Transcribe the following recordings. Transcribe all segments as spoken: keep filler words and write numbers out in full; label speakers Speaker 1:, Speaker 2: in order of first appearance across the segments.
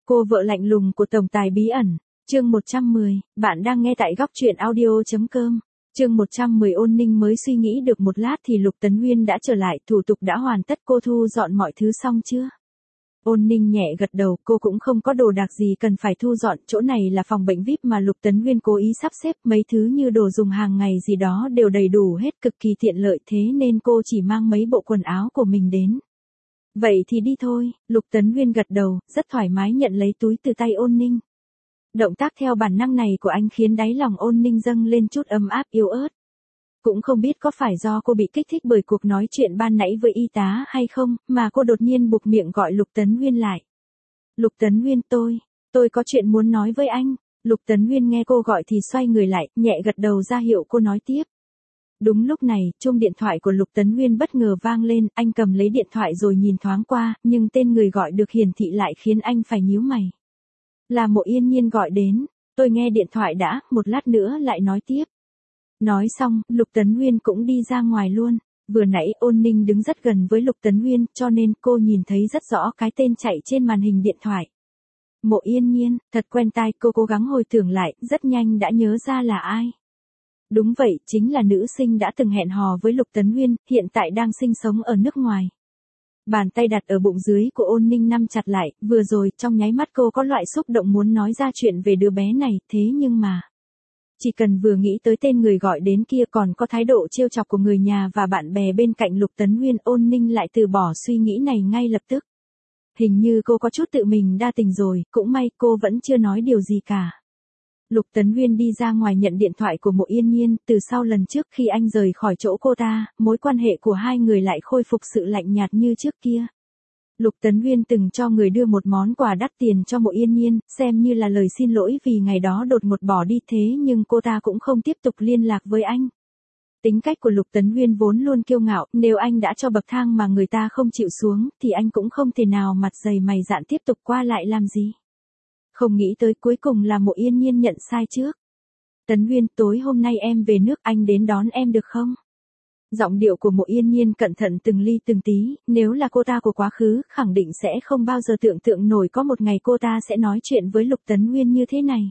Speaker 1: Cô vợ lạnh lùng của tổng tài bí ẩn, chương một trăm mười, bạn đang nghe tại góc truyện audio.com. Chương một trăm mười Ôn Ninh mới suy nghĩ được một lát thì Lục Tấn Nguyên đã trở lại, thủ tục đã hoàn tất, cô thu dọn mọi thứ xong chưa? Ôn Ninh nhẹ gật đầu, cô cũng không có đồ đạc gì cần phải thu dọn, chỗ này là phòng bệnh vi ai pi mà Lục Tấn Nguyên cố ý sắp xếp, mấy thứ như đồ dùng hàng ngày gì đó đều đầy đủ hết, cực kỳ tiện lợi, thế nên cô chỉ mang mấy bộ quần áo của mình đến. Vậy thì đi thôi, Lục Tấn Nguyên gật đầu, rất thoải mái nhận lấy túi từ tay Ôn Ninh. Động tác theo bản năng này của anh khiến đáy lòng Ôn Ninh dâng lên chút ấm áp yếu ớt. Cũng không biết có phải do cô bị kích thích bởi cuộc nói chuyện ban nãy với y tá hay không, mà cô đột nhiên buộc miệng gọi Lục Tấn Nguyên lại. Lục Tấn Nguyên, tôi, tôi có chuyện muốn nói với anh. Lục Tấn Nguyên nghe cô gọi thì xoay người lại, nhẹ gật đầu ra hiệu cô nói tiếp. Đúng lúc này, chuông điện thoại của Lục Tấn Nguyên bất ngờ vang lên, anh cầm lấy điện thoại rồi nhìn thoáng qua, nhưng tên người gọi được hiển thị lại khiến anh phải nhíu mày. Là Mộ Yên Nhiên gọi đến, tôi nghe điện thoại đã, một lát nữa lại nói tiếp. Nói xong, Lục Tấn Nguyên cũng đi ra ngoài luôn. Vừa nãy Ôn Ninh đứng rất gần với Lục Tấn Nguyên, cho nên cô nhìn thấy rất rõ cái tên chạy trên màn hình điện thoại. Mộ Yên Nhiên, thật quen tai, cô cố gắng hồi tưởng lại, rất nhanh đã nhớ ra là ai. Đúng vậy, chính là nữ sinh đã từng hẹn hò với Lục Tấn Nguyên, hiện tại đang sinh sống ở nước ngoài. Bàn tay đặt ở bụng dưới của Ôn Ninh nắm chặt lại, vừa rồi trong nháy mắt cô có loại xúc động muốn nói ra chuyện về đứa bé này, thế nhưng mà... Chỉ cần vừa nghĩ tới tên người gọi đến kia còn có thái độ trêu chọc của người nhà và bạn bè bên cạnh Lục Tấn Nguyên, Ôn Ninh lại từ bỏ suy nghĩ này ngay lập tức. Hình như cô có chút tự mình đa tình rồi, cũng may cô vẫn chưa nói điều gì cả. Lục Tấn Nguyên đi ra ngoài nhận điện thoại của Mộ Yên Nhiên, từ sau lần trước khi anh rời khỏi chỗ cô ta, mối quan hệ của hai người lại khôi phục sự lạnh nhạt như trước kia. Lục Tấn Nguyên từng cho người đưa một món quà đắt tiền cho Mộ Yên Nhiên, xem như là lời xin lỗi vì ngày đó đột ngột bỏ đi, thế nhưng cô ta cũng không tiếp tục liên lạc với anh. Tính cách của Lục Tấn Nguyên vốn luôn kiêu ngạo, nếu anh đã cho bậc thang mà người ta không chịu xuống, thì anh cũng không thể nào mặt dày mày dạn tiếp tục qua lại làm gì. Không nghĩ tới cuối cùng là Mộ Yên Nhiên nhận sai trước. Tấn Nguyên, tối hôm nay em về nước, anh đến đón em được không? Giọng điệu của Mộ Yên Nhiên cẩn thận từng ly từng tí, nếu là cô ta của quá khứ, khẳng định sẽ không bao giờ tưởng tượng nổi có một ngày cô ta sẽ nói chuyện với Lục Tấn Nguyên như thế này.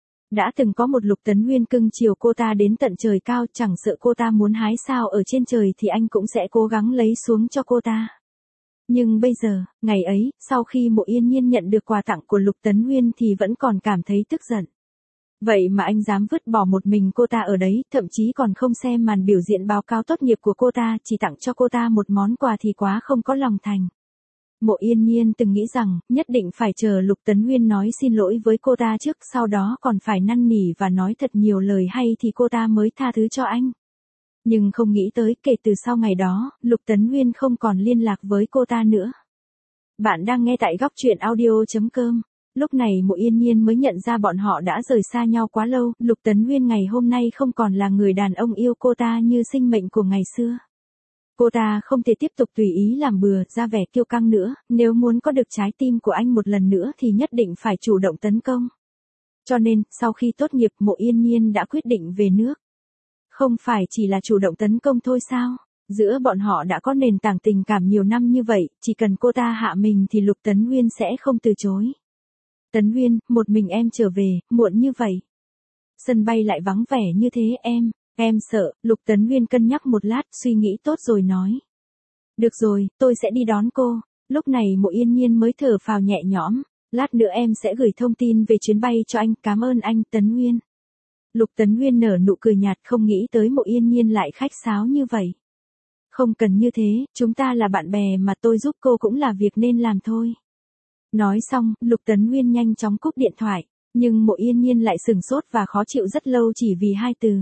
Speaker 1: Đã từng có một Lục Tấn Nguyên cưng chiều cô ta đến tận trời cao, chẳng sợ cô ta muốn hái sao ở trên trời thì anh cũng sẽ cố gắng lấy xuống cho cô ta. Nhưng bây giờ, ngày ấy, sau khi Mộ Yên Nhiên nhận được quà tặng của Lục Tấn Nguyên thì vẫn còn cảm thấy tức giận. Vậy mà anh dám vứt bỏ một mình cô ta ở đấy, thậm chí còn không xem màn biểu diễn báo cáo tốt nghiệp của cô ta, chỉ tặng cho cô ta một món quà thì quá không có lòng thành. Mộ Yên Nhiên từng nghĩ rằng, nhất định phải chờ Lục Tấn Nguyên nói xin lỗi với cô ta trước, sau đó còn phải năn nỉ và nói thật nhiều lời hay thì cô ta mới tha thứ cho anh. Nhưng không nghĩ tới, kể từ sau ngày đó, Lục Tấn Nguyên không còn liên lạc với cô ta nữa. Bạn đang nghe tại góc truyện audio.com. Lúc này Mộ Yên Nhiên mới nhận ra bọn họ đã rời xa nhau quá lâu, Lục Tấn Nguyên ngày hôm nay không còn là người đàn ông yêu cô ta như sinh mệnh của ngày xưa. Cô ta không thể tiếp tục tùy ý làm bừa, ra vẻ kiêu căng nữa, nếu muốn có được trái tim của anh một lần nữa thì nhất định phải chủ động tấn công. Cho nên, sau khi tốt nghiệp, Mộ Yên Nhiên đã quyết định về nước. Không phải chỉ là chủ động tấn công thôi sao? Giữa bọn họ đã có nền tảng tình cảm nhiều năm như vậy, chỉ cần cô ta hạ mình thì Lục Tấn Nguyên sẽ không từ chối. Tấn Nguyên, một mình em trở về, muộn như vậy. Sân bay lại vắng vẻ như thế em, em sợ, Lục Tấn Nguyên cân nhắc một lát, suy nghĩ tốt rồi nói. Được rồi, tôi sẽ đi đón cô. Lúc này Mộ Yên Nhiên mới thở phào nhẹ nhõm, lát nữa em sẽ gửi thông tin về chuyến bay cho anh, cảm ơn anh, Tấn Nguyên. Lục Tấn Nguyên nở nụ cười nhạt, không nghĩ tới Mộ Yên Nhiên lại khách sáo như vậy. Không cần như thế, chúng ta là bạn bè mà, tôi giúp cô cũng là việc nên làm thôi. Nói xong, Lục Tấn Nguyên nhanh chóng cúp điện thoại, nhưng Mộ Yên Nhiên lại sửng sốt và khó chịu rất lâu chỉ vì hai từ.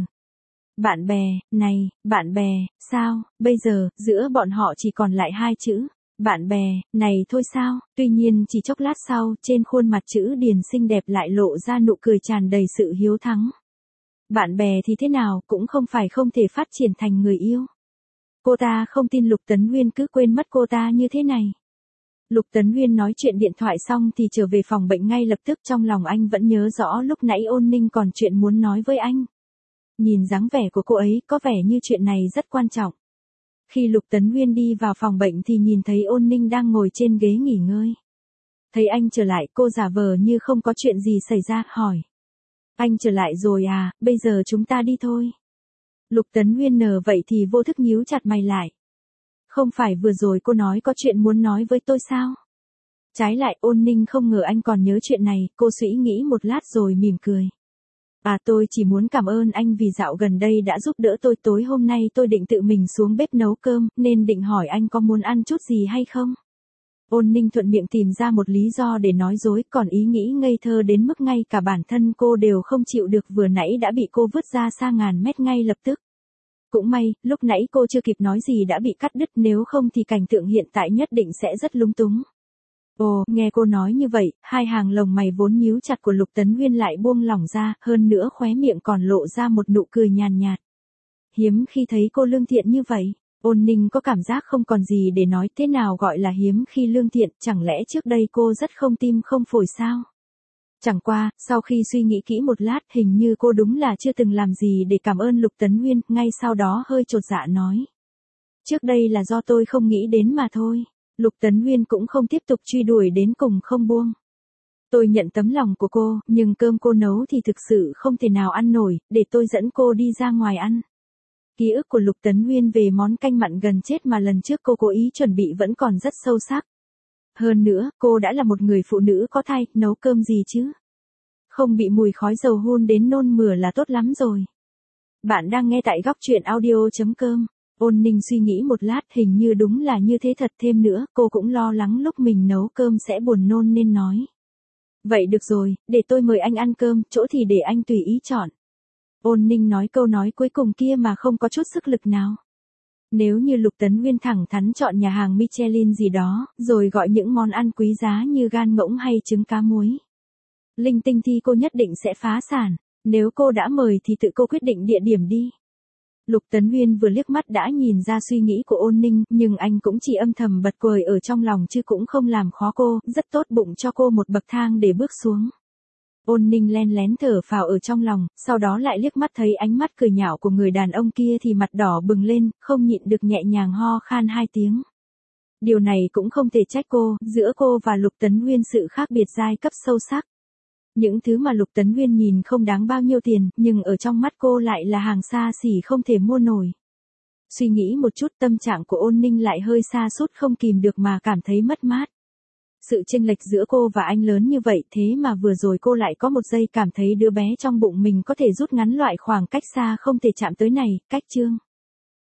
Speaker 1: Bạn bè, này, bạn bè, sao, bây giờ, giữa bọn họ chỉ còn lại hai chữ, bạn bè, này thôi sao, tuy nhiên chỉ chốc lát sau, trên khuôn mặt chữ điền xinh đẹp lại lộ ra nụ cười tràn đầy sự hiếu thắng. Bạn bè thì thế nào, cũng không phải không thể phát triển thành người yêu. Cô ta không tin Lục Tấn Nguyên cứ quên mất cô ta như thế này. Lục Tấn Nguyên nói chuyện điện thoại xong thì trở về phòng bệnh ngay lập tức, trong lòng anh vẫn nhớ rõ lúc nãy Ôn Ninh còn chuyện muốn nói với anh. Nhìn dáng vẻ của cô ấy có vẻ như chuyện này rất quan trọng. Khi Lục Tấn Nguyên đi vào phòng bệnh thì nhìn thấy Ôn Ninh đang ngồi trên ghế nghỉ ngơi. Thấy anh trở lại, cô giả vờ như không có chuyện gì xảy ra, hỏi. Anh trở lại rồi à, bây giờ chúng ta đi thôi. Lục Tấn Nguyên nở vậy thì vô thức nhíu chặt mày lại. Không phải vừa rồi cô nói có chuyện muốn nói với tôi sao? Trái lại Ôn Ninh không ngờ anh còn nhớ chuyện này, cô suy nghĩ một lát rồi mỉm cười. À tôi chỉ muốn cảm ơn anh vì dạo gần đây đã giúp đỡ tôi, tối hôm nay tôi định tự mình xuống bếp nấu cơm, nên định hỏi anh có muốn ăn chút gì hay không? Ôn Ninh thuận miệng tìm ra một lý do để nói dối, còn ý nghĩ ngây thơ đến mức ngay cả bản thân cô đều không chịu được, vừa nãy đã bị cô vứt ra xa ngàn mét ngay lập tức. Cũng may, lúc nãy cô chưa kịp nói gì đã bị cắt đứt, nếu không thì cảnh tượng hiện tại nhất định sẽ rất lung túng. Ồ, nghe cô nói như vậy, hai hàng lồng mày vốn nhíu chặt của Lục Tấn Nguyên lại buông lỏng ra, hơn nữa khóe miệng còn lộ ra một nụ cười nhàn nhạt. Hiếm khi thấy cô lương thiện như vậy. Ôn Ninh có cảm giác không còn gì để nói, thế nào gọi là hiếm khi lương thiện, chẳng lẽ trước đây cô rất không tim không phổi sao? Chẳng qua, sau khi suy nghĩ kỹ một lát, hình như cô đúng là chưa từng làm gì để cảm ơn Lục Tấn Nguyên, ngay sau đó hơi chột dạ nói. Trước đây là do tôi không nghĩ đến mà thôi. Lục Tấn Nguyên cũng không tiếp tục truy đuổi đến cùng không buông. Tôi nhận tấm lòng của cô, nhưng cơm cô nấu thì thực sự không thể nào ăn nổi, để tôi dẫn cô đi ra ngoài ăn. Ký ức của Lục Tấn Nguyên về món canh mặn gần chết mà lần trước cô cố ý chuẩn bị vẫn còn rất sâu sắc. Hơn nữa, cô đã là một người phụ nữ có thai, nấu cơm gì chứ? Không bị mùi khói dầu hun đến nôn mửa là tốt lắm rồi. Bạn đang nghe tại góc truyện audio chấm com. Ôn Ninh suy nghĩ một lát, hình như đúng là như thế thật, thêm nữa, cô cũng lo lắng lúc mình nấu cơm sẽ buồn nôn nên nói. Vậy được rồi, để tôi mời anh ăn cơm, chỗ thì để anh tùy ý chọn. Ôn Ninh nói câu nói cuối cùng kia mà không có chút sức lực nào. Nếu như Lục Tấn Nguyên thẳng thắn chọn nhà hàng Michelin gì đó, rồi gọi những món ăn quý giá như gan ngỗng hay trứng cá muối, linh tinh, thì cô nhất định sẽ phá sản. Nếu cô đã mời thì tự cô quyết định địa điểm đi. Lục Tấn Nguyên vừa liếc mắt đã nhìn ra suy nghĩ của Ôn Ninh, nhưng anh cũng chỉ âm thầm bật cười ở trong lòng chứ cũng không làm khó cô, rất tốt bụng cho cô một bậc thang để bước xuống. Ôn Ninh len lén thở phào ở trong lòng, sau đó lại liếc mắt thấy ánh mắt cười nhạo của người đàn ông kia thì mặt đỏ bừng lên, không nhịn được nhẹ nhàng ho khan hai tiếng. Điều này cũng không thể trách cô, giữa cô và Lục Tấn Nguyên sự khác biệt giai cấp sâu sắc. Những thứ mà Lục Tấn Nguyên nhìn không đáng bao nhiêu tiền, nhưng ở trong mắt cô lại là hàng xa xỉ không thể mua nổi. Suy nghĩ một chút, tâm trạng của Ôn Ninh lại hơi sa sút không kìm được mà cảm thấy mất mát. Sự chênh lệch giữa cô và anh lớn như vậy, thế mà vừa rồi cô lại có một giây cảm thấy đứa bé trong bụng mình có thể rút ngắn loại khoảng cách xa không thể chạm tới này. Cách chương